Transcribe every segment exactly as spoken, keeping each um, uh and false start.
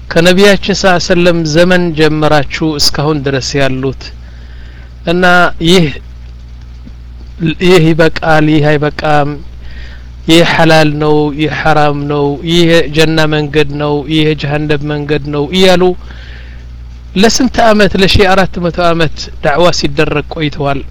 ከነቢያችን ሰለላሁ ዐለይሂ ወሰለም ዘመን ጀምራችሁ እስካሁን ድረስ ያሉት እና ይህ ይህ ይበቃል ይህ አይበቃም ይህ ሐላል ነው ይህ ሐራም ነው ይህ ጀና መንገድ ነው ይህ ጀሃነም መንገድ ነው ይያሉ ለስንት አመት ለ1400 አመት ዳዕዋ ሲደረግ ቆይተዋል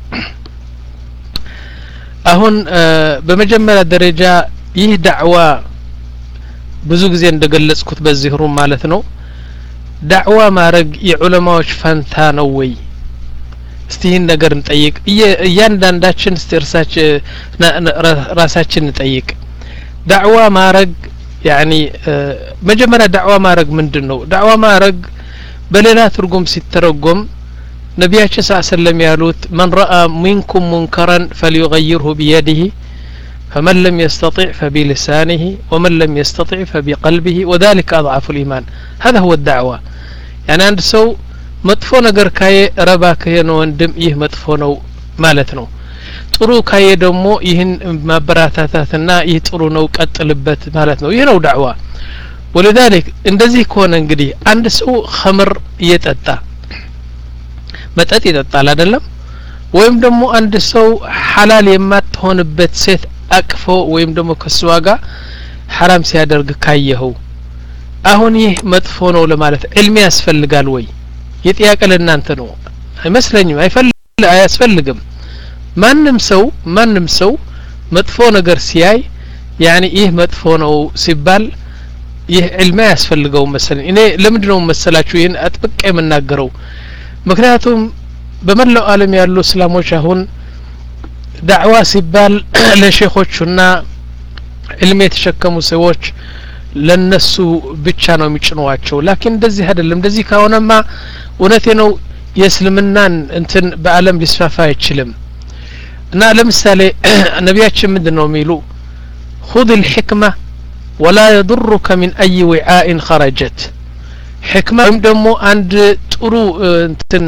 አሁን በመጀመሪያ ደረጃ ይህ ዳዕዋ ብዙ ጊዜ እንደገለጽኩት በዚህ ሩም ማለት ነው ዳዕዋ ማረግ የዑለማዎች ፈንታ ነው ወይ እስቲ ይህን ነገር እንጠይቅ እያንዳንዳችን ስተርሳች ራሳችን እንጠይቅ ዳዕዋ ማረግ يعني መጀመሪያ ዳዕዋ ማረግ ምንድነው ዳዕዋ ማረግ በሌላ ትርጉም ሲተረጎም ነቢያችን ሰለላሁ ዐለይሂ ወሰለም ያሉት من رأى منكم منكرا فليغيره بيده فمن لم يستطع فبلسانه ومن لم يستطع فبقلبه وذلك أضعف الإيمان هذا هو الدعوة يعني عند سو መጥፎ ነገር ካየ ረባከ ነው ወንድም ይህ መጥፎ ነው ማለት ነው ጥሩ ካየ ደግሞ ይህን ማበራታታትና ይህ ጥሩ ነው ቀጥልበት ማለት ነው ይህ ነው ዳዕዋ ولذلك እንደዚህ ከሆነ እንግዲህ አንድ ሰው ኸምር እየጠጣ መጠጥ ይጠጣል አይደለም ወይም ደግሞ አንድ ሰው ሐላል የማትሆንበት ሴት አቅፎ ወይም ደግሞ ከሷ ጋር حرام ሲያደርግ ካየው አሁን ይህ መጥፎ ነው ለማለት ዕልም ያስፈልጋል ወይ የጥያቄ ለእናንተ ነው አይመስለኝም አይፈልግ አያስፈልግም ማንንም ሰው ማንንም ሰው መጥፎ ነገር ሲያይ يعني ይህ መጥፎ ነው ሲባል ይህ ዕልም ያስፈልገው መሰለኝ እኔ ለምንድነው መሰላችሁ ይሄን አጥብቄ የምናገረው ምክንያቱም በመላው ዓለም ያሉ እስላሞች አሁን ዳዕዋ ሲባል ለሼኾችና ዕልም የተሸከሙ ሰዎች ለነሱ ብቻ ነው የሚጭኗቸው ላኪን እንደዚህ አይደለም እንደዚህ ካሆነማ እውነቴ ነው የእስልምናን እንትን በአለም ሊስፋፋ አይችልም እና ለምሳሌ ነቢያችን ምንድነው የሚሉ خذ الحكمة ولا يضرك من أي وعاء خرجت حكمة ደሞ አንድ ጥሩ እንትን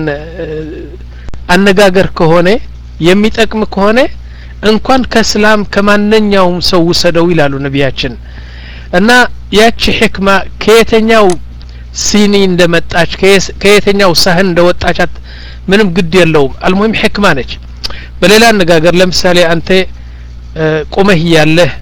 አነጋገር ከሆነ የሚጠቅም ከሆነ እንኳን ከእስላም ከማንኛውም ሰው ወሰደው ይላሉ ነቢያችን እና ያቺ ህክማ ከየተኛው ሲኒ እንደመጣች ከየተኛው ሳህን እንደወጣቻት ምንም ግድ የለውም አልሙሂም ህክማ ነች በሌላ አነጋገር ለምሳሌ አንተ ቆመህ ያለህ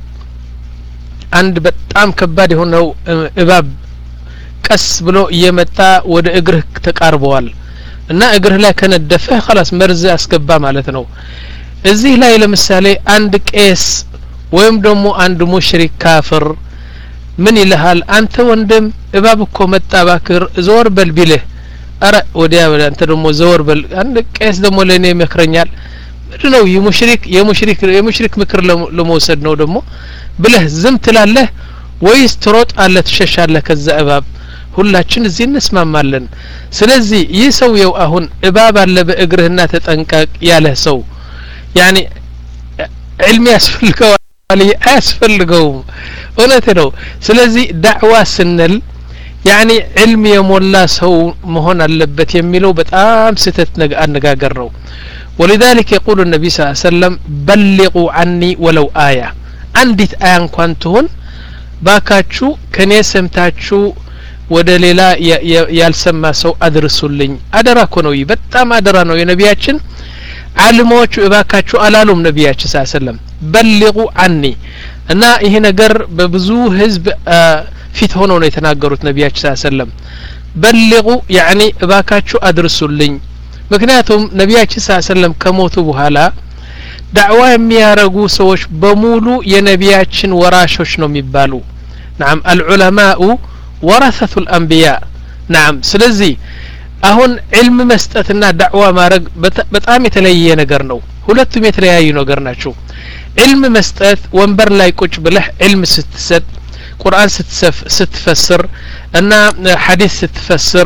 አንድ በጣም ከባድ የሆነው እባብ ቀስ ብሎ እየመጣ ወደ እግርህ ተቃርበዋል እና እግርህ ላይ ከነደፈ خلاص መርዝ አስገባ ማለት ነው እዚህ ላይ ለምሳሌ አንድ ቄስ ወይም ደግሞ አንድ ሙሽሪክ ካፍር ምን ይልሃል አንተ ወንድም እባብ እኮ መጣ ባክር ዞር በል ቢልህ አረ ወዲያ አንተ ደግሞ ዞር በል አንድ ቄስ ደግሞ ለኔ መክረኛል ምንድነው የሙሽሪክ የሙሽሪክ የሙሽሪክ ምክር ለመውሰድ ነው ደግሞ ብለህ ዝም ትላለህ ወይስ ትሮጣለህ ትሸሻለህ ከዛ እባብ ሁላችን እዚህ እንስማማለን ስለዚህ ይህ ሰው የው አሁን እባብ አለ በእግርህና ተጠንቀቅ ያለ ሰው يعني علم ያስፈልገው አያስፈልገው እውነት ነው ስለዚህ ዳዕዋ ስንል يعني علم የሞላ ሰው መሆን አለበት የሚለው በጣም ስተት አነጋገር ነው ولذلك يقول النبي صلى الله عليه وسلم بلغوا عني ولو آية አንዲት አያ እንኳን ትሆን ባካችሁ ከኔ ሰምታችሁ ወደ ሌላ ያልሰማ ሰው አድርሱልኝ አደራ እኮ ነው በጣም አደራ ነው የነቢያችን ዓለሞቹ እባካችሁ አላሉም ነቢያችን ሰለላሁ ዐለይሂ ወሰለም بلغوا عني እና ይሄ ነገር በብዙ ህዝብ ፊት ሆኖ ነው የተናገሩት ነቢያችን ሰለላሁ ዐለይሂ ወሰለም بلغوا يعني እባካችሁ አድርሱልኝ ምክንያቱም ነቢያችን ሰለላሁ ዐለይሂ ወሰለም ከሞቱ በኋላ ዳዕዋ የሚያረጉ ሰዎች በሙሉ የነቢያችን ወራሾች ነው የሚባሉ نعم العلماء ورثة الأنبياء نعم ስለዚህ አሁን علم መስጠትና ዳዕዋ ማረግ በጣም የተለየ ነገር ነው ሁለቱም የተለያዩ ነገር ናቸው علم መስጠት ወንበር ላይ ቁጭ ብለህ علم ስትሰጥ ቁርአን ስትሰፍ ስትፈስር እና ሐዲስ ስትፈስር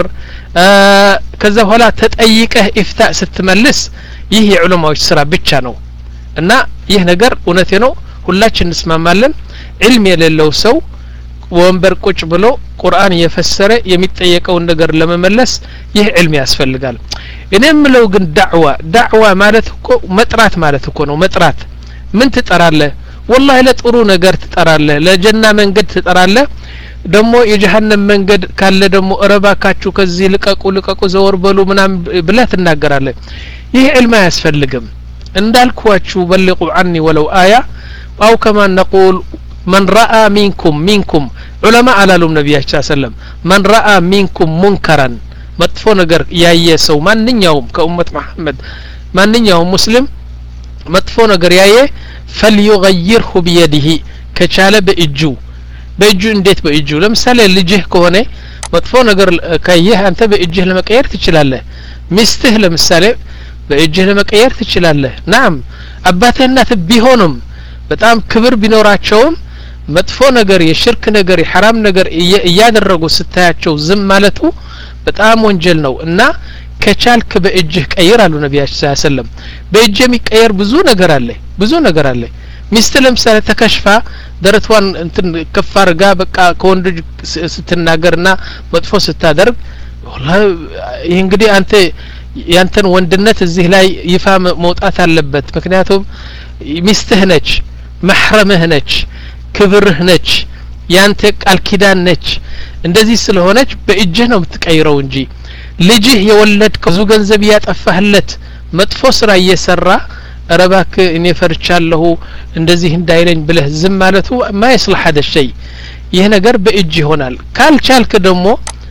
ከዛ በኋላ ተጠይቀህ ኢፍታ ስትመልስ ይህ የዑለማዎች ስራ ብቻ ነው እና ይህ ነገር እውነቴ ነው ሁላችን እንስማማለን علم የሌለው ሰው ወንበር ቁጭ ብሎ ቁርአን የፈሰረ የሚጠየቀው ነገር ለመመለስ ይህ علم ያስፈልጋል እኔም ምለው ግን ዳዕዋ ዳዕዋ ማለት እኮ መጥራት ማለት እኮ ነው መጥራት ምን ትጠራለህ والله ለጥሩ ነገር ትጠራለህ ለጀና መንገድ ትጠራለህ ደሞ የጀሃነም መንገድ ካለ ደሞ እረባካችሁ ከዚህ ልቀቁ ልቀቁ ዘወር በሉ ምናም ብለህ ትናገራለህ ይህ ዕልም አያስፈልግም እንዳልኳችሁ በልቁ عني ولو آية أو كما نقول من رأى منكم منكم علماء على النبي صلى الله عليه وسلم من رأى منكم منكرا መጥፎ ነገር ያየ ሰው ማንኛውም ከኡመት መሐመድ ማንኛውም ሙስሊም መጥፎ ነገር ያየ فليغيره بيده ከቻለ በእጁ በእጁ እንዴት በእጁ ለምሳሌ ልጅህ ከሆነ መጥፎ ነገር ካየህ አንተ በእጅህ ለመቀየር ትችላለህ ሚስትህ ለምሳሌ በእጅህ ለመቀየር ትችላለህ ናም አባቴና ቢሆንም በጣም ክብር ቢኖራቸውም መጥፎ ነገር የሽርክ ነገር የሐራም ነገር እያደረጉ ስታያቸው ዝም ማለቱ በጣም ወንጀል ነው እና ከቻልክ በእጅህ ቀይር አሉ ነብያችን ሰለላሁ ዐለይሂ ወሰለም በእጅ የሚቀየር ብዙ ነገር አለ ብዙ ነገር አለ ሚስት ለምሳሌ ተከሽፋ ደረቷን እንትን ከፋርጋ በቃ ከወንድ ስትናገርና መጥፎ ስታደርግ والله ይሄ እንግዲህ አንተ ያንተን ወንድነት እዚህ ላይ ይፋ መውጣት አለበት ምክንያቱም ሚስትህ ነች محرمህ ነች ክብርህ ነች ያንተ ቃል ኪዳን ነች እንደዚህ ስለሆነች በእጅህ ነው የምትቀይረው እንጂ ልጅህ የወለድከው ብዙ ገንዘብ ያጠፋህለት መጥፎ ስራ እየሰራ ረባክ እኔ ፈርቻለሁ እንደዚህ እንዳይለኝ ብለህ ዝም ማለቱ ማይስልህ هذا الشيء ይሄ ነገር በእጅ ይሆናል ካልቻልክ ደግሞ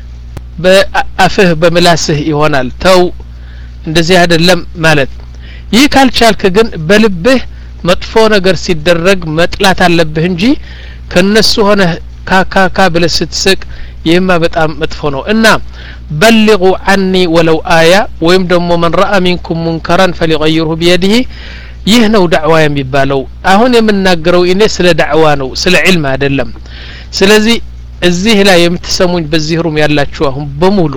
በአፍህ በመላስህ ይሆናል ተው እንደዚህ አይደለም ማለት ይህ ካልቻልክ ግን በልብህ መጥፎ ነገር ሲደረግ መጥላት አለብህ እንጂ ከነሱ ሆነ ካካካ ብለህ ስትስቅ ይህማ በጣም መጥፎ ነው እና بلغوا عني ولو آية ወይም ደግሞ من رأى منكم منكرا فليغيره بيده ይህ ነው ዳዕዋ የሚባለው አሁን የምናገረው እኔ ስለ ዳዕዋ ነው ስለ ዒልም አይደለም ስለዚህ እዚህ ላይ የምትሰሙኝ በዚህ ሩም ያላችሁ አሁን በሙሉ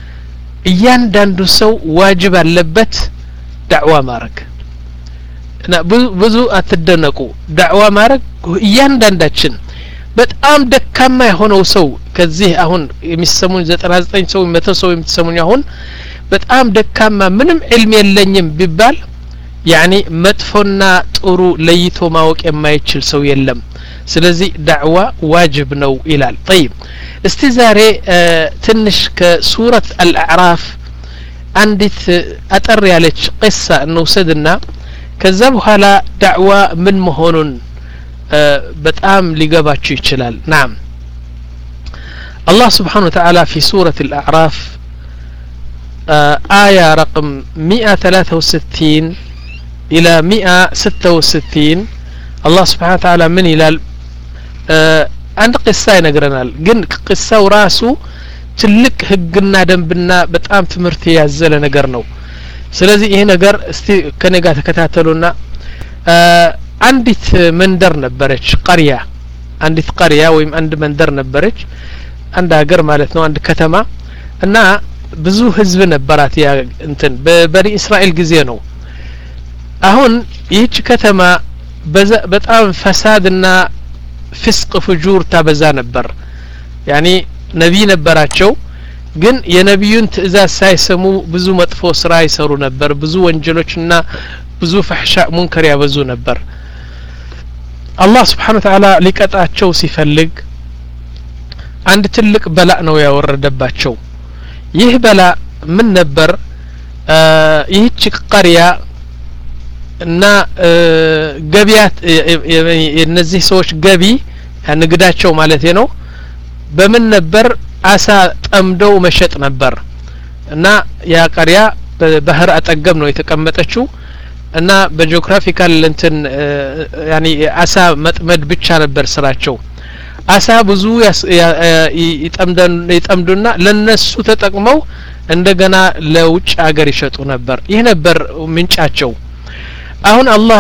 እያንዳንዱ ሰው ዋጅብ አለበት ዳዕዋ ማድረግ እና ብዙ አትደነቁ ዳዕዋ ማድረግ እያንዳንዳችን በጣም ደካማ የሆነው ሰው ከዚህ አሁን የሚሰሙኝ ዘጠና ዘጠኝ ሰው መቶ ሰው የምትሰሙኝ አሁን በጣም ደካማ ምንም ዒልም የለኝም ቢባል ያኒ መጥፎና ጥሩ ለይቶ ማወቅ የማይችል ሰው የለም ስለዚህ ዳዕዋ ዋጅብ ነው ይላል طيب እስቲ ዛሬ ትንሽ ከሱረት አልአዕራፍ አንዲት አጠር ያለች قصة እንውሰድና ከዛ በኋላ ዳዕዋ ምን መሆኑን በጣም ሊገባችሁ ይችላል نعم الله سبحانه وتعالى في سورة الأعراف آية رقم مئة وثلاثة وستين إلى مئة وستة وستين الله سبحانه وتعالى من إلى عند قصة ينقرنا قن قصة وراسو تلك هقنا دنبنا بتقام تمرتي يعزل نقرنو سلازي إيه نقر استي كنقا تكتاتلونا عندت مندر نبرج قرية عندت قرية ويم عند مندر نبرج عند هاجر مالتنا عند كتما أنها بزو حزب نبرات يا انتن ببني إسرائيل جزينو أهون يهج كتما بتقام فسادنا فسق فجور تابزا نبر يعني نبي نبراتشو ግን የነብዩን ትእዛዝ ሳይሰሙ ብዙ መጥፎ ስራ ይሰሩ ነበር ብዙ ወንጀሎችና ብዙ ፈህሻ ሙንከር ያበዙ ነበር አላህ Subhanahu Wa Ta'ala ሊቀጣቸው ሲፈልግ አንድ ትልቅ በላእ ነው ያወረደባቸው ይህ በላእ ምን ነበር ይህች ቀሪያ እና ገቢያት የነዚህ ሰዎች ገቢ ንግዳቸው ማለት ነው በምን ነበር አሳ ጠምደው መሸጥ ነበር እና ያ ቀሪያ በባህር አጠገብ ነው የተቀመጠችው እና በጂኦግራፊካል እንትን ያኒ አሳ መጥመድ ብቻ ነበር ስራቸው አሳ ብዙ ይጠምደን ይጠምዱና ለነሱ ተጠቅመው እንደገና ለውጭ ሀገር ይሸጡ ነበር ይህ ነበር ምንጫቸው አሁን አላህ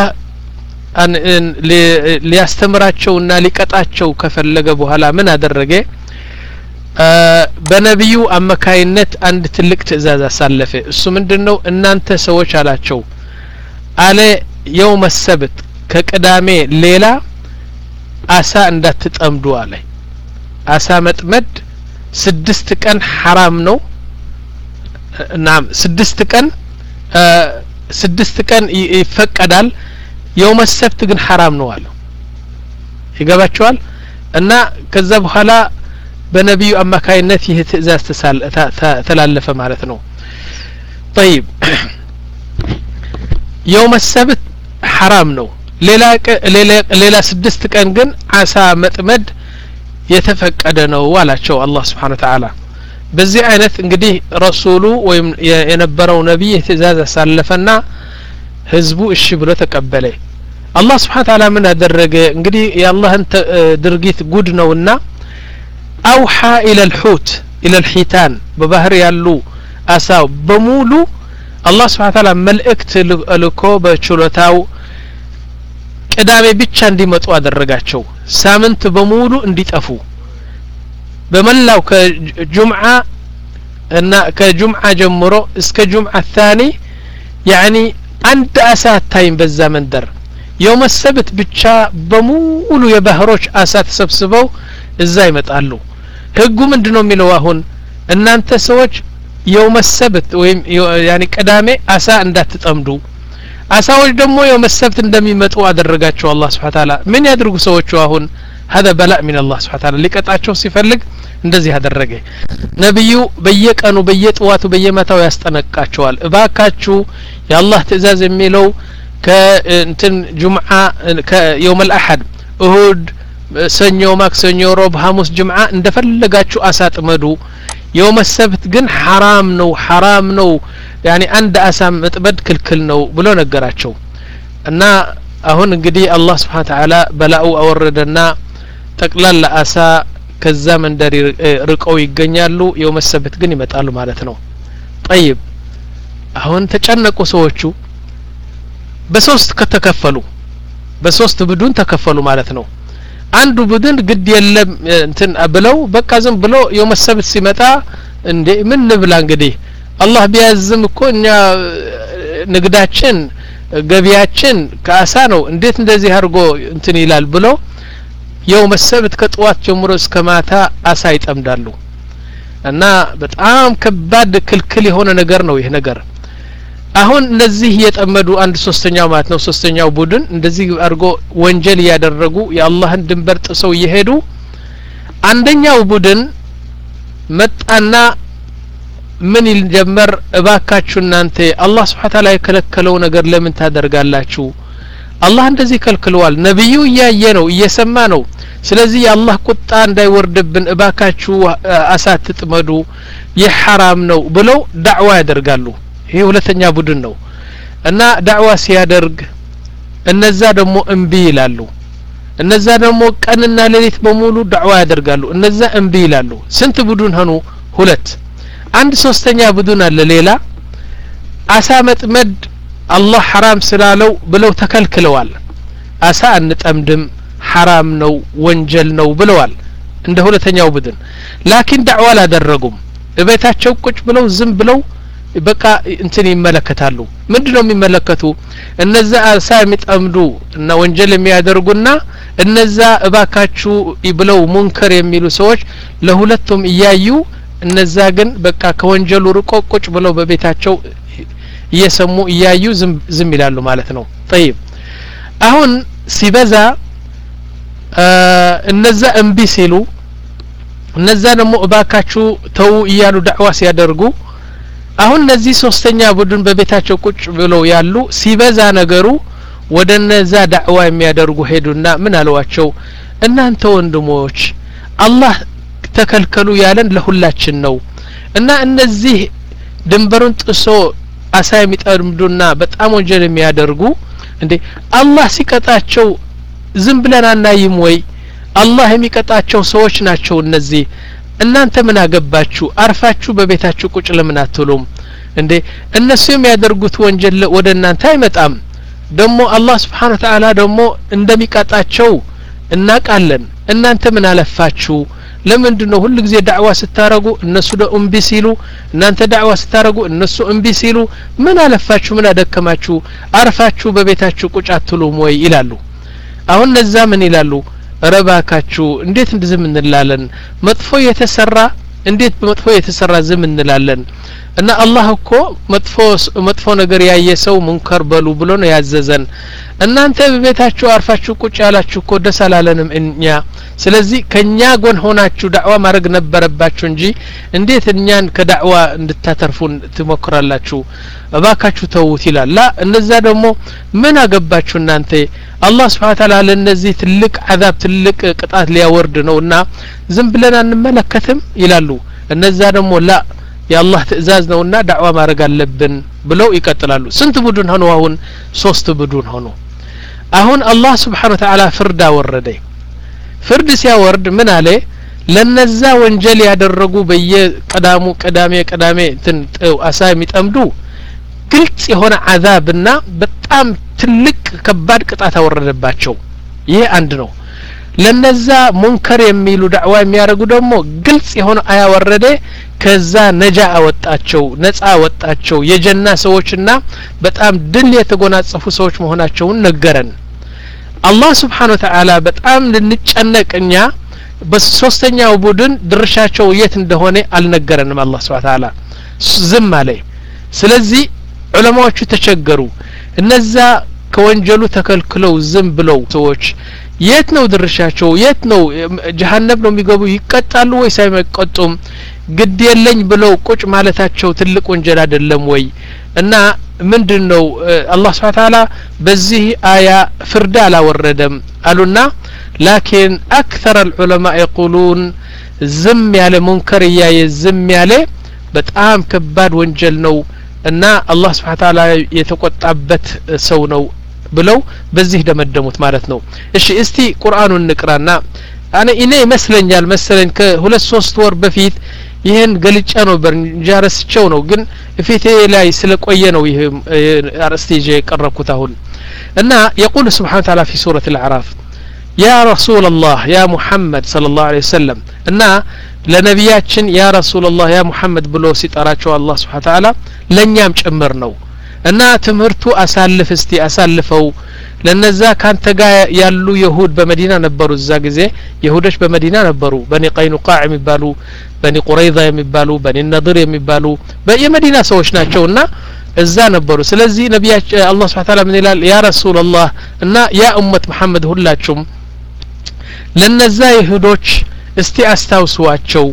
ሊያስተምራቸውና ሊቀጣቸው ከፈለገ በኋላ ምን አደረገ በነብዩ አመካይነት አንድ ትልቅ ትእዛዝ አሳለፈ እሱ ምንድነው እናንተ ሰዎች አላቸው አለ يوم السبت ከቅዳሜ ሌላ አሳ እንዳትጠምዱ አለ አሳ መጥመድ ስድስት ቀን حرام ነው ናም ስድስት ቀን ስድስት ቀን ይፈቀዳል يوم السبت ግን حرام ነው አለ ይገባችኋል እና ከዛ በኋላ በነብዩ አማካይነት ይህ ትእዛዝ ተላለፈ ማለት ነው طيب يوم السبت حرام ነው ሌላ ሌላ ስድስት ቀን ግን አሳ መጥመድ የተፈቀደ ነው አላቸው አላህ Subhanahu Wa Ta'ala በዚህ አይነት እንግዲህ ረሱሉ ወይም የነበረው ነብይ ትእዛዝ አሳለፈና ህዝቡ እሺ ብሎ ተቀበለ አላህ Subhanahu Wa Ta'ala ምን አደረገ እንግዲህ የአላህን ድርጊት ጉድ ነውና አውሃ ኢለ الحوت ኢለ الحيتان በባህር ያሉ አሳው በሙሉ አላህ Subhanahu Wa Ta'ala መልእክት ልኮ በችሎታው ቅዳሜ ብቻ እንዲመጡ አደረጋቸው ሳምንት በሙሉ እንዲጠፉ በመላው ከጁምዓ እና ከጁምዓ ጀምሮ እስከ ጁምዓ الثاني يعني አንድ አሳ ታይም በዛ መንደር يوم السبت ብቻ በሙሉ የባህሮች አሳ ተሰብስበው እዛ ይመጣሉ ህጉ ምንድነው የሚለው አሁን እናንተ ሰዎች يوم السبت ወይም يعني ቅዳሜ አሳ እንዳትጠምዱ አሳዎች ደግሞ يوم السبت እንደሚመጡ አደረጋቸው አላህ Subhanahu Wa Ta'ala ምን ያድርጉ ሰዎቹ አሁን هذا بلاء من الله سبحانه وتعالى ሊቀጣቸው ሲፈልግ እንደዚህ አደረገ ነብዩ በየቀኑ በየጧቱ በየማታው ያስጠነቅቃቸዋል እባካችሁ የአላህ ትእዛዝ የሚለው ከእንትን ጁምዓ ከየውም الأحد እሁድ ሰኞ ማክሰኞ ሮብ ሐሙስ ጁምዓ እንደፈለጋችሁ አሳጥመዱ يوم السبت ግን حرام ነው حرام ነው يعني አንድ አሳ መጥመድ ክልክል ነው ብሎ ነገራቸው እና አሁን እንግዲህ አላህ Subhanahu Wa Ta'ala በላኡ አወረደና ጠቅላላ አሳ ከዛ መንደር ርቀው ይገኛሉ يوم السبت ግን ይመጣሉ ማለት ነው طيب አሁን ተጨነቁ ሰዎቹ በሶስት ከተከፈሉ በሶስት ቡድን ተከፈሉ ማለት ነው አንዱ ቡድን ግድ የለም እንትን ብለው በቃ ዝም ብሎ يوم السبت ሲመጣ እንዴ ምን ንብላ እንግዲህ አላህ ቢያዝም እኮ እኛ ንግዳችን ገቢያችን ከአሳ ነው እንዴት እንደዚህ አድርጎ እንትን ይላል ብሎ يوم السبت ከጧት ጀምሮ እስከ ማታ አሳ ይጠምዳሉ እና በጣም ከባድ ክልክል የሆነ ነገር ነው ይሄ ነገር አሁን እነዚህ የጠመዱ አንድ ሶስተኛው ማለት ነው ሶስተኛው ቡድን እንደዚህ አድርጎ ወንጀል ያደረጉ የአላህን ድንበር ጥሰው ይሄዱ አንደኛው ቡድን መጣና ምን ይጀመር እባካችሁ እናንተ አላህ Subhanahu Wa Ta'ala የከለከለው ነገር ለምን ታደርጋላችሁ አላህ እንደዚህ ከልክሏል ነብዩ ያየ ነው እየሰማ ነው ስለዚህ የአላህ ቁጣ እንዳይወርድብን እባካችሁ አሳት ትጥመዱ የሐራም ነው ብለው ዳዕዋ ያደርጋሉ ይሄ ሁለተኛ ቡድን ነው እና ዳዕዋ ሲያደርግ እነዛ ደግሞ እንቢ ይላሉ እነዛ ደግሞ ቀንና ሌሊት በሙሉ ዳዕዋ ያደርጋሉ እነዛ እንቢ ይላሉ ስንት ቡድን ሆኑ ሁለት አንድ ሶስተኛ ቡድን አለ ሌላ አሳ መጥመድ አላህ حرام ስላለው ብለው ተከልክለዋል አሳ አንጠምድም حرام ነው ወንጀል ነው ብለዋል እንደ ሁለተኛው ቡድን ላኪን ዳዕዋ አላደረጉም እቤታቸው ቁጭ ብለው ዝም ብለው በቃ እንትን ይመለከታሉ ምንድነው የሚመለከቱ እነዛ አሳ የሚጠምዱ እና ወንጀል የሚያደርጉና እነዛ እባካችሁ ብለው ሙንከር የሚሉ ሰዎች ለሁለቱም እያዩ እነዛ ግን በቃ ከወንጀሉ ርቆ ቁጭ ብለው በቤታቸው እየሰሙ እያዩ ዝም ዝም ይላሉ ማለት ነው طيب አሁን ሲበዛ እነዛ እንቢ ሲሉ እነዛ ደግሞ እባካችሁ ተው እያሉ ዳዕዋ ሲያደርጉ አሁን እነዚህ ሶስተኛ ቡድን በቤታቸው ቁጭ ብለው ያሉ ሲበዛ ነገሩ ወደነዛ ዳዕዋ የሚያደርጉ ሄዱና ምን አለዋቸው እናንተ ወንድሞች አላህ ተከልከሉ ያለን ለሁላችን ነው እና እነዚህ ድንበሩን ጥሶ አሳ የሚጠምዱና በጣም ወንጀል የሚያደርጉ እንዴ አላህ ሲቀጣቸው ዝም ብለን አናይም ወይ አላህ የሚቀጣቸው ሰዎች ናቸው እነዚህ እናንተ ምን አገባችሁ አርፋችሁ በቤታችሁ ቁጭ ለምን አትሉም እንዴ እነሱ የሚያደርጉት ወንጀል ወደ እናንተ አይመጣም ደግሞ አላህ Subhanahu Wa Ta'ala ደግሞ እንደሚቀጣቸው እናቃለን እናንተ ምን አለፋችሁ ለምንድነው ሁሉ ጊዜ ዳዕዋ ስታረጉ እነሱ ደኡም ቢሲሉ እናንተ ዳዕዋ ስታረጉ እነሱ እምቢ ሲሉ ምን አለፋችሁ ምን አደከማችሁ አርፋችሁ በቤታችሁ ቁጭ አትሉም ወይ ይላሉ አሁን ለዛ ምን ይላሉ ረባካችሁ እንዴት እንደዝም እንላለን መጥፎ የተሰራ እንዴት በመጥፎ የተሰራ ዝም እንላለን እና አላህ እኮ መጥፎ መጥፎ ነገር ያየ ሰው ሙንከር በሉ ብሎ ነው ያዘዘን እናንተ በቤታችሁ አርፋችሁ ቁጭ ያላችሁ እኮ ደስ አላለንም እኛ ስለዚህ ከኛ ጎን ሆናችሁ ዳዕዋ ማድረግ ነበረባችሁ እንጂ እንዴት እኛን ከዳዕዋ እንድታተርፉን ትሞክራላችሁ እባካችሁ ተውት ይላል ላ እነዛ ደግሞ ምን አገባችሁ እናንተ አላህ Subhanahu Wa Ta'ala ለነዚህ ትልቅ አዛብ ትልቅ ቅጣት ሊያወርድ ነውና ዝም ብለን አንመለከትም ይላሉ እነዛ ደግሞ ላ የአላህ ትእዛዝ ነውና ዳዕዋ ማድረግ አለብን ብለው ይቀጥላሉ ስንት ቡድን ሆነው አሁን ሶስት ቡድን ሆነው አሁን አላህ Subhanahu Wa Ta'ala ፍርድ አወረደ ፍርድ ሲያወርድ ምን አለ ለነዛ ወንጀል ያደረጉ በየቀዳሙ ቀዳሜ ቀዳሜ እንትን አሳ የሚጠምዱ ግልጽ የሆነ አዛብና በጣም ትልቅ ከባድ ቅጣት አወረደባቸው ይሄ አንድ ነው ለነዛ ሙንከር የሚሉ ዳዕዋ የሚያደርጉ ደግሞ ግልጽ የሆነ አያ ወረደ ከዛ ነጃ አወጣቸው ነፃ አወጣቸው የጀና ሰዎችና በጣም ድል የተጎናጸፉ ሰዎች መሆናቸውን ነገረን አላህ Subhanahu Wa Ta'ala በጣም ልንጨነቅኛ በሶስተኛው ቡድን ድርሻቸው የት እንደሆነ አልነገረንም አላህ Subhanahu Wa Ta'ala ዝም አለ ስለዚህ ዑለማዎቹ ተቸገሩ እነዛ ከወንጀሉ ተከልክለው ዝም ብለው ሰዎች የት ነው ድርሻቸው የት ነው ጀሃነም ነው የሚገቡ ይቀጣሉ ወይስ አይቀጡም ግድ የለኝ ብለው ቁጭ ማለታቸው ትልቅ ወንጀል አይደለም ወይ እና ምንድነው አላህ Subhanahu Wa Ta'ala በዚህ አያ ፍርድ አላወረደም አሉና لكن اكثر العلماء يقولون ዝም ያለ ሙንከር ያየ ዝም ያለ በጣም ከባድ ወንጀል ነው እና አላህ Subhanahu Wa Ta'ala የተቆጣበት ሰው ነው ብለው በዚህ ደመደሙት ማለት ነው እሺ እስቲ ቁርአኑን ንቅራና አነ እኔ ይመስለኛል መሰለኝ ከሁለት ሶስት ወር በፊት ይሄን ገልጫ ነው በእንጃረስቸው ነው ግን እፊቴ ላይ ስለቆየ ነው ይሄ አርስቲጄ ቀረብኩት አሁን እና يقول سبحانه وتعالى في سورة الأعراف يا رسول الله يا محمد صلى الله عليه وسلم እና ለነብያችን يا رسول الله يا محمد ብሎ ሲጠራቸው አላህ Subhanahu Wa Ta'ala ለኛም ጭምር ነው እና ትምርቱ አሳልፍ እስቲ አሳልፈው ለነዛ ካንተ ጋር ያሉ ይሁድ በመዲና ነበሩ እዛ ጊዜ ይሁዶች በመዲና ነበሩ በኒ ቀይኑቃዕ የሚባሉ በኒ ቁረይዛ የሚባሉ በኒ ነድር የሚባሉ በየመዲና ሰዎች ናቸውና እዛ ነበሩ ስለዚህ ነብያችን አላህ Subhanahu Wa Ta'ala ምን ይላል ያ ረሱላህ እና ያ ኡመት መሐመድ ሁላችሁም ለነዛ ይሁዶች እስቲ አስታውሱዋቸው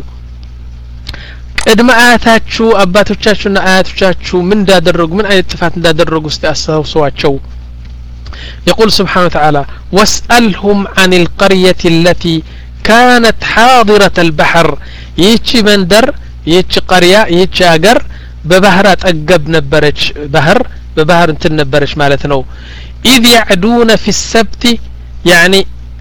ቅድመ አያታችሁ አባቶቻችሁና አያቶቻችሁ ምን እንዳደረጉ ምን አይነት ጥፋት እንዳደረጉ እስቲ አስታውሱዋቸው يقول سبحانه وتعالى واسألهم عن القرية التي كانت حاضرة البحر يتشي مندر يتشي قرية يتشي أجر ببحر أتقب نبرج بحر ببحر انت نبرج مالتنا إذ يعدون في السبت يعني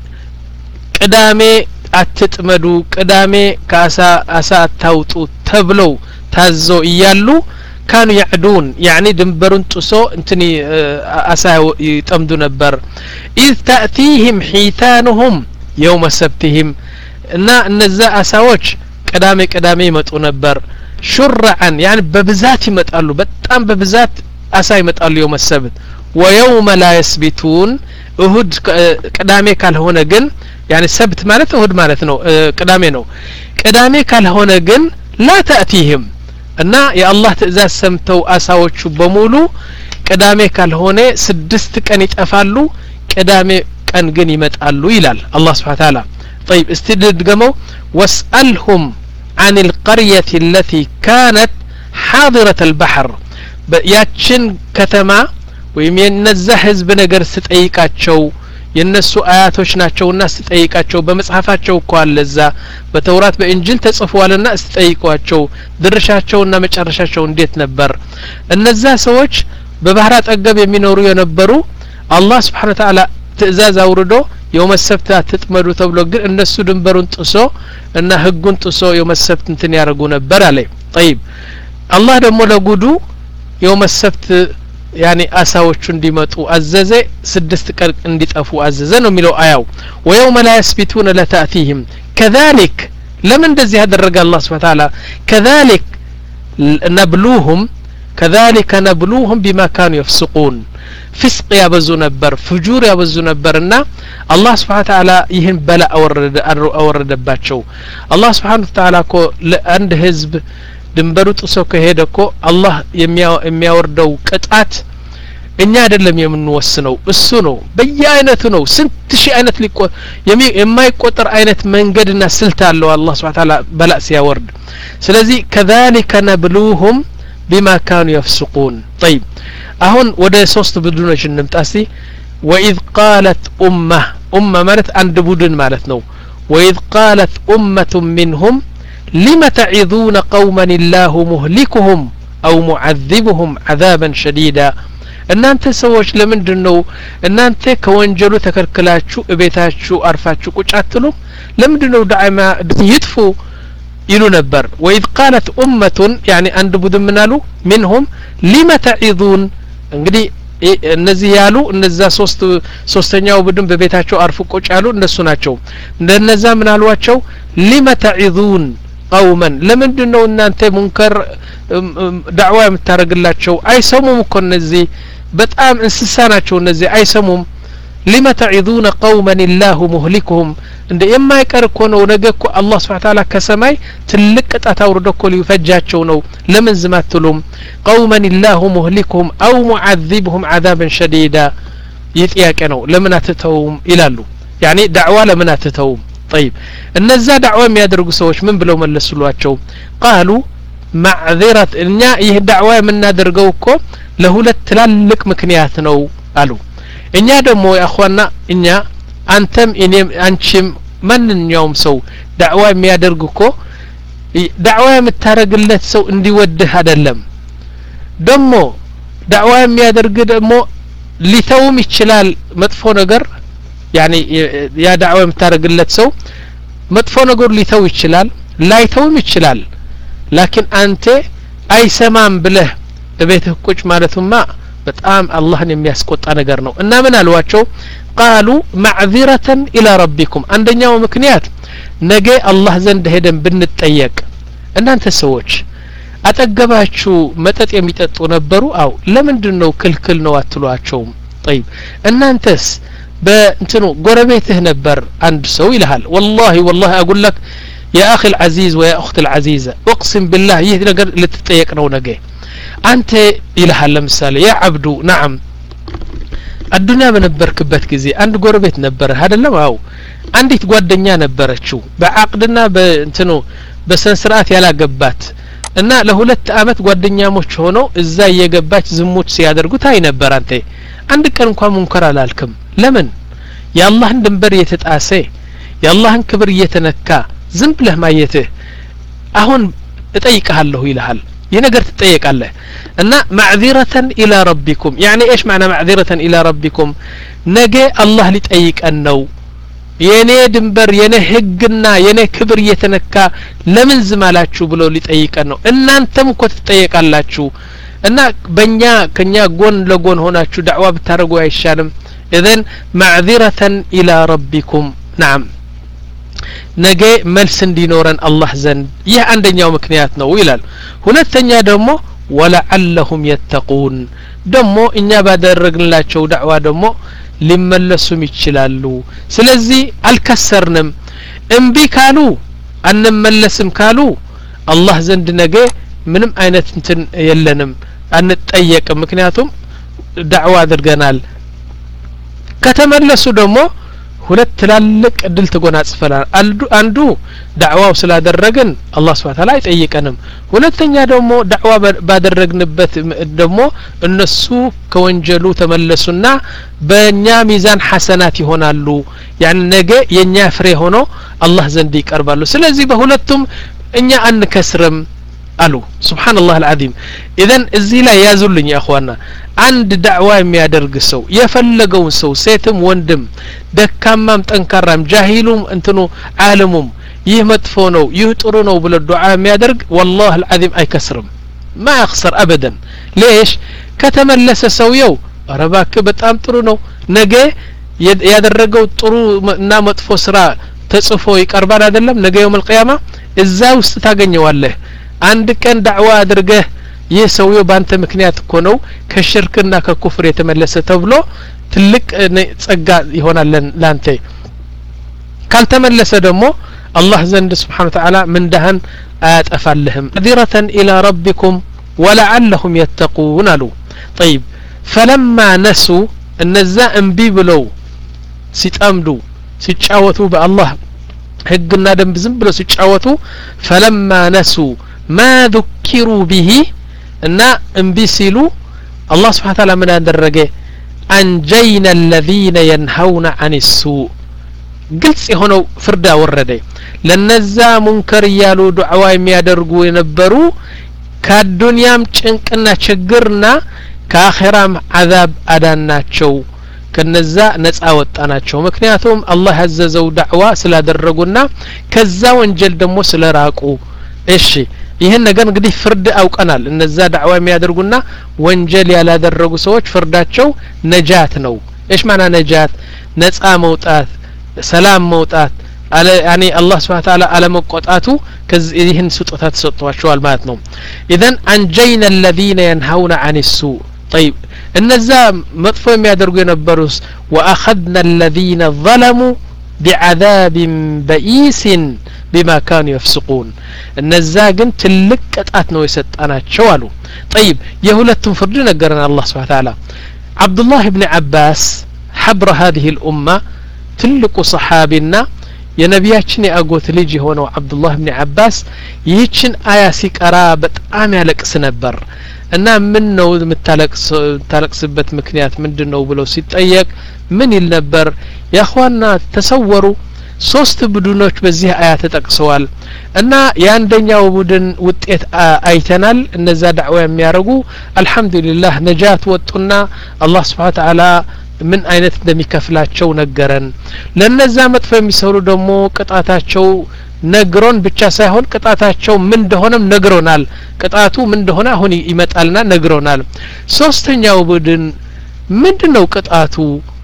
قدامي አትጥመዱ ቅዳሜ ካሳ አሳ ታውጡ ተብለው ታዘው ይያሉ ካኑ ያዕዱን يعني ድንበሩን ጥሶ እንትኒ አሳ ይጠምዱ ነበር إذ تأتيهم حيتانهم يوم سبتهم እና እነዛ አሳዎች ቅዳሜ ቅዳሜ ይመጡ ነበር شرعا يعني በብዛት ይመጣሉ በጣም በብዛት አሳ ይመጣሉ يوم السبت ويوم لا يسبتون እሁድ ቅዳሜ ካልሆነ ግን يعني سبت ማለት እሁድ ማለት ነው ቅዳሜ ነው ቅዳሜ ካልሆነ ግን لا تأتيهم እና የአላህ ትእዛዝ ሰምተው አሳዎቹ በሙሉ ቅዳሜ ካልሆነ ስድስት ቀን ይጠፋሉ ቅዳሜ ቀን ግን ይመጣሉ ይላል አላህ Subhanahu Wa Ta'ala طيب استدغموا واسألهم عن القرية التي كانت حاضرة البحر ያችን ከተማ ወይም የነዛ ህዝብ ነገር ስትጠይቃቸው የነሱ አያቶች ናቸውና ስትጠይቃቸው በመጽሐፋቸው እኮ አለዛ በተውራት በእንጂል ተጽፏልና ስትጠይቋቸው ድርሻቸውና መጨረሻቸው እንዴት ነበር እነዛ ሰዎች በባህር አጠገብ የሚኖሩ የነበሩ አላህ Subhanahu Wa Ta'ala ትእዛዝ አውርዶ የውመ ሰብት አትጥመዱ ተብሎ ግን እነሱ ድንበሩን ጥሶ እና ህጉን ጥሶ የውመ ሰብት እንትን ያረጉ ነበር አለ طيب አላህ ደግሞ ለጉዱ የውመ ሰብት يعني አሳዎቹ እንዲመጡ አዘዘ ስድስት ቀን እንዲጠፉ አዘዘ ነው የሚለው አያው ويوم لا يسبتون لا تأتيهم كذلك لمن እንደዚህ ያደረገ አላህ Subhanahu Wa Ta'ala كذلك نبلوهم كذلك نبلوهم بما كانوا يفسقون فسق ያበዙ ነበር ፍጁር ያበዙ ነበርና አላህ Subhanahu Wa Ta'ala ይህን በላ አወረደ አወረደባቸው አላህ Subhanahu Wa Ta'ala እኮ ለአንድ ህዝብ ድንበሩ ጥሶ ከሄደኮ አላህ የሚያወርደው ቅጣት እኛ አይደለም የምንወስነው እሱ ነው በየአይነቱ ነው ስንት ሺህ አይነት ሊቆ የማይቆጠር አይነት መንገድና ስልት አለው አላህ Subhanahu Wa Ta'ala በላእ ሲያወርድ ስለዚህ كذلك نبلوهم بما كانوا يفسقون طيب አሁን ወደ ሶስት ቡድኖች እንምጣ እስቲ وإذ قالت أمة أمة ማለት አንድ ቡድን ማለት ነው وإذ قالت أمة منهم لم تعظون قوما الله مهلكهم أو معذبهم عذابا شديدا እናንተ ሰዎች ለምንድነው እናንተ ከወንጀሉ ተከልክላችሁ እቤታችሁ አርፋችሁ ቁጭ አትሉም ለምንድነው ዳይማ ይጥፉ ይሉ ነበር وإذ قالت أمة يعني አንድ ቡድን ምናሉ منهم لم تعظون እንግዲህ እነዚህ ያሉ እነዛ ሶስት ሶስተኛው ቡድን በቤታቸው አርፉ ቁጭ ያሉ እነሱ ናቸው እንደነዛ ምን አሏቸው لم تعظون قوما ለምንድነው እናንተ ሙንከር ዳዕዋ የምታረግላቸው አይሰሙም እኮ እነዚህ በጣም እንስሳ ናቸው እነዚህ አይሰሙም لم تعظون قوما الله مهلكهم እንደ የማይቀር እኮ ነው ነገ እኮ አላህ Subhanahu Wa Ta'ala ከሰማይ ትልቅ ቅጣት አውርዶ እኮ ሊፈጃቸው ነው ለምን ዝም አትሉም قوما الله مهلكهم أو معذبهم عذابا شديدا ይጥያቄ ነው ለምን አትተውም ይላሉ يعني ዳዕዋ ለምን አትተውም طيب እነዛ ዳዕዋ የሚያደርጉ ሰዎች ምን ብለው መለሱላቸው قالوا معذرة እኛ ይህ ዳዕዋ የምናደርገው እኮ ለሁለት ትላልቅ ምክንያት ነው አሉ እኛ ደግሞ ያخواና እኛ አንተም እኔም አንቺም ማንኛውም ሰው ዳዕዋ የሚያደርግ እኮ ዳዕዋ የምታረግለት ሰው እንዲወድህ አይደለም ደግሞ ዳዕዋ የሚያደርግ ደግሞ ሊተውም ይችላል መጥፎ ነገር يعني ያ ዳዕዋ የምታረግለት ሰው መጥፎ ነገር ሊተው ይችላል ላይተውም ይችላል لكن አንተ አይሰማም ብለህ በቤትህ ቁጭ ማለቱማ በጣም አላህን የሚያስቆጣ ነገር ነው እና ምን አልዋቸው قالوا معذرة الى ربكم አንደኛው ምክንያት ነገ አላህ ዘንድ ሄደን ብንጠየቅ እናንተ ሰዎች አጠገባችሁ መጠጥ የሚጠጡ ነበሩ አው ለምንድነው ክልክል ነው አትሏቸው طيب እናንተስ በእንትኑ ጎረቤትህ ነበር አንድ ሰው ይልሃል والله والله اقول لك يا اخي العزيز ويا اختي العزيزه اقسم بالله ይህ ነገር ልትጠየቅ ነው ነገ አንተ ይልሃል ለምሳሌ ያ አብዱ نعم الدنيا በነበርክበት ጊዜ አንድ ጎረቤት ነበር አይደለም አው አንዲት ጓደኛ ነበረችው በአቅድና በእንትኑ በሰንስራት ያላገባት እና ለሁለት አመት ጓደኛሞች ሆነው እዛ እየገባች ዝሙት ሲያደርጉ ታይ ነበር አንተ አንድ ቀን እንኳን ሙንከር አላልክም ለምን የአላህን ድንበር የተጣሰ የአላህን ክብር እየተነካ ዝም ብለህ ማየትህ አሁን እጠይቅሃለሁ ይልሃል የነገር ትጠየቃለህ እና معذرة الى ربكم يعني ايش معنى معذرة الى ربكم ነገ አላህ ሊጠይቀን ነው የኔ ድንበር የኔ ህግና የኔ ክብር እየተነካ ለምን ዝም አላችሁ ብሎ ሊጠይቀን ነው እናንተም እኮ ትጠየቃላችሁ እና በእኛ ከኛ ጎን ለጎን ሆናችሁ ዳዕዋ ብታረጉ አይሻልም اذن معذرة الى ربكم نعم ነገ መልስ እንዲኖረን አላህ ዘንድ ይህ አንደኛው ምክንያት ነው ይላል ሁለተኛ ደግሞ ولعلهم يتقون ደግሞ እኛ ባደረግንላቸው ዳዕዋ ደግሞ ሊመለሱም ይችላሉ ስለዚህ አልከሰርንም እንቢ ካሉ አንመለስም ካሉ አላህ ዘንድ ነገ ምንም አይነት እንትን የለንም አንጠየቅም ምክንያቱም ዳዕዋ አድርገናል ከተመለሱ ደግሞ ሁለት ትላልቅ እድል ተጎናጽፈናል አንዱ ዳዕዋው ስላደረግን አላህ Subhanahu Wa Ta'ala አይጠይቀንም ሁለተኛ ደግሞ ዳዕዋ ባደረግንበት ደግሞ እነሱ ከወንጀሉ ተመለሱና በእኛ ሚዛን ሐሰናት ይሆናሉ ያን ነገ የኛ ፍሬ ሆኖ አላህ ዘንድ ይቀርባሉ ስለዚህ በሁለቱም እኛ አንከስርም አሉ ሱብሃንአላህ አልዓዚም اذا እዚህ ላይ ያዙልኝ يا اخوانا አንድ ዳዕዋ የሚያደርግ ሰው የፈለገው ሰው ሴትም ወንድም ደካማም ጠንካራም ጃሂሉም እንትኑ ዓለሙም ይህ መጥፎ ነው ይህ ጥሩ ነው ብለ ዱዓ የሚያደርግ والله العظيم አይከስርም ما يخسر ابدا ليش ከተመለሰ ሰውየው አረባክ በጣም ጥሩ ነው ነገ ያደረገው ጥሩ እና መጥፎ ስራ ተጽፎ ይቀርባል አይደለም ነገ يوم القيامه እዛ ውስጥ ታገኘዋለህ አንድ ቀን ዳዕዋ አድርገህ ይህ ሰውየው ባንተ ምክንያት እኮ ነው ከሽርክና ከኩፍር የተመለሰ ተብሎ ትልቅ ጸጋ ይሆናል ላንተ ካልተመለሰ ደግሞ አላህ ዘንድ Subhanahu Wa Ta'ala ምንዳህን አያጠፋልህም ذرة إلى ربكم ولعلهم يتقون አሉ طيب فلما نسوا እነዛ እንቢ ብለው ሲጣምዱ ሲጫወቱ በአላህ ህግና ደንብ ዝም ብለው ሲጫወቱ فلما نسوا ما ذكروا به እና እንቢ ሲሉ الله سبحانه وتعالى ምን አደረገ أنجينا الذين ينهون عن السوء ግልጽ የሆነው ፍርድ አወረደ ለነዛ ሙንከር ያሉ ዱዓዋ የሚያደርጉ የነበሩ ከዱንያም ጭንቅና ችግርና ከአኺራም አዛብ አዳናቸው ከነዛ ነፃ ወጣናቸው ምክንያቱም አላህ ያዘዘው ዳዕዋ ስላደረጉና ከዛ ወንጀል ደግሞ ስለራቁ እሺ ይሄን ነገር እንግዲህ ፍርድ አውቀናል እነዛ ዳዕዋ የሚያደርጉና ወንጀል ያላደረጉ ሰዎች ፍርዳቸው ነጃት ነው እሺ ማና ነጃት ነፃ መውጣት ሰላም መውጣት አለ يعني الله سبحانه وتعالى على مقطعته كذين سطوታት ተሰጥቷቸዋል ማለት ነው اذا انجينا الذين ينهون عن السوء طيب እነዛ መጥፎ የሚያደርጉ የነበሩስ واخذنا الذين ظلموا بعذاب بئيس بما كانوا يفسقون እነዛ ግን ትልቅ ቅጣት ነው የሰጣናቸው አሉ طيب የሁለቱም ፍርድ ነገረና الله سبحانه وتعالى عبد الله بن عباس حبر هذه الامه ትልቁ صحابينا የነቢያችን ያጎት ልጅ የሆነው አብዱላህ ኢብኑ አባስ ይህችን አያ ሲቀራ በጣም ያለቅስ ነበር እና ምን ነው የምታለቅስ ታለቅስበት ምክንያት ምንድነው ብሎ ሲጠየቅ ምን ይል ነበር ያخواና ተሰወሩ ሶስት ቡድኖች በዚህ አያ ተጠቅሰዋል እና የአንደኛው ቡድን ውጤት አይተናል እነዛ ዳዕዋ የሚያረጉ አልহামዱሊላህ ነጃት ወጡና አላህ Subhanahu Wa Ta'ala ምን አይነት እንደሚከፍላቸው ነገረን ለነዛ መጥፎ የሚሰሩ ደግሞ ቅጣታቸው ነግሮን ብቻ ሳይሆን ቅጣታቸው ምን እንደሆነም ነግሮናል ቅጣቱ ምን እንደሆነ አሁን ይመጣልና ነግሮናል ሶስተኛው ቡድን ምንድነው ቅጣቱ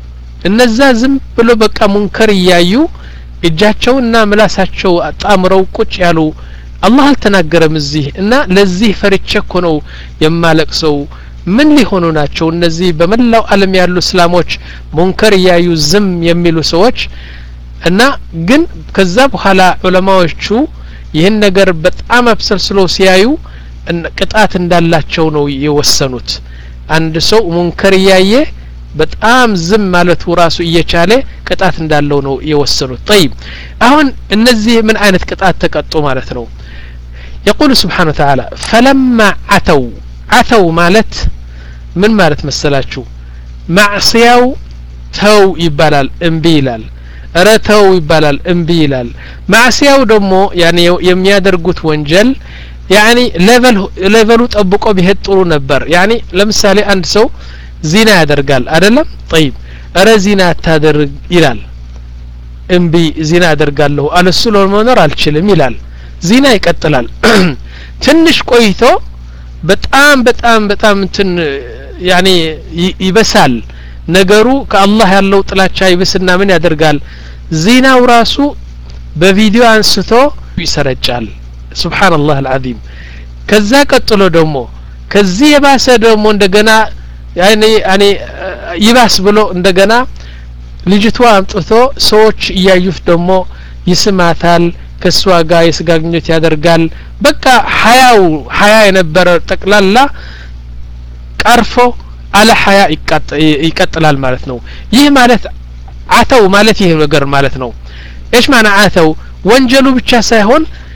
እነዛ ዝም ብሎ በቃ ሙንከር ያዩ እጃቸውና ምላሳቸው አጣምረው ቁጭ ያሉ አላህ አልተናገረም እዚህ እና ለዚህ ፈርቼ እኮ ነው የማለቅሰው ምን ሊሆኑ ናቸው እነዚህ በመላው ዓለም ያሉ እስላሞች ሙንከር ያዩ ዝም የሚሉ ሰዎች እና ግን ከዛ በኋላ ዑለማዎቹ ይህን ነገር በጣም አብሰልስሎ ሲያዩ ቅጣት እንዳላቸው ነው የወሰኑት አንድ ሰው ሙንከር ያየ በጣም ዝም ማለቱ ራሱ እየቻለ ቅጣት እንዳለው ነው የወሰኑት طيب አሁን እነዚህ ምን አይነት ቅጣት ተቀጡ ማለት ነው يقول سبحانه وتعالى فلما عتوا عتوا ማለት ምን ማለት መሰላችሁ ማዕሲያው ተው ይባላል እምቢ ይላል ረተው ይባላል እምቢ ይላል ማዕሲያው ደግሞ ያኔ የሚያደርጉት ወንጀል ያኔ ሌቨል ሌቨሉ ጠብቆ ቢሄድ ጥሩ ነበር ያኔ ለምሳሌ አንድ ሰው ዚና ያደርጋል አይደለም طيب እረ ዚና ታደርግ ይላል እምቢ ዚና ያደርጋለሁ አለሱ ለመኖር አልችልም ይላል ዚና ይቀጥላል ትንሽ ቆይቶ በጣም በጣም በጣም እንትን ያኔ ይበሳል ነገሩ ከአላህ ያለው ጥላቻ ይብስና ምን ያደርጋል ዚናው ራሱ በቪዲዮ አንስቶ ይሰረጫል ሱብሃንአላህ አልዓዚም ከዛ ቀጥሎ ደግሞ ከዚህ የባሰ ደግሞ እንደገና ያኔ ያኔ ይባስ ብሎ እንደገና ልጅቷ አምጥቶ ሰዎች እያዩት ደግሞ ይስማታል ከሷ ጋር የስጋግኘት ያደርጋል በቃ ሐያው ሐያ የነበረ ጠቅላላ ቀርፎ አለ ሐያ ይቀጥላል ማለት ነው ይህ ማለት አተው ማለት ይሄ ነገር ማለት ነው ايش معنى አተው ወንጀሉ ብቻ ሳይሆን